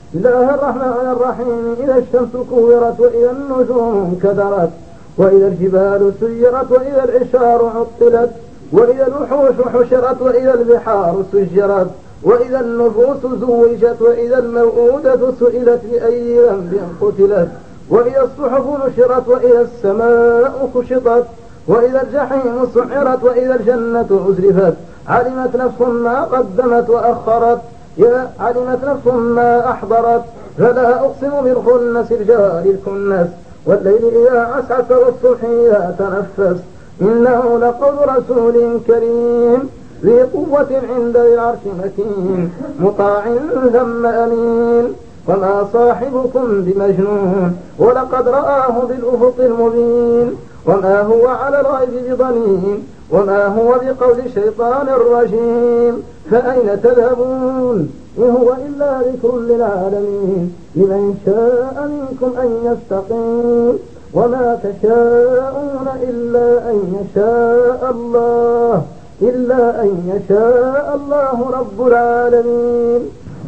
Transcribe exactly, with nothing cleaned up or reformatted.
بسم الله الرحمن الرحيم. إذا الشمس كورت وإذا النجوم كدرت وإذا الجبال سيرت وإذا العشار عطلت وإذا الوحوش حشرت وإذا البحار سجرت وإذا النفوس زوجت وإذا الموءودة سئلت بأي ذنب قتلت وإذا الصحف نشرت وإذا السماء كشطت وإذا الجحيم سعرت وإذا الجنة أزلفت علمت نفس ما قدمت وأخرت يا علمت نفس ما أحضرت فلا أقسم بالخنس الجوار الكنس والليل إذا عسعس والصبح إذا تنفس إنه لقول رسول كريم ذي قوة عند ذي العرش مكين مطاع ثم أمين وما صاحبكم بمجنون ولقد رآه بالأفق المبين وما هو على الغيب بضنين وما هو بقول شيطان رجيم فأين تذهبون إن هو إلا ذكر للعالمين لمن شاء منكم أن يستقيم وما تشاءون إلا أن يشاء الله إلا أن يشاء الله رب العالمين.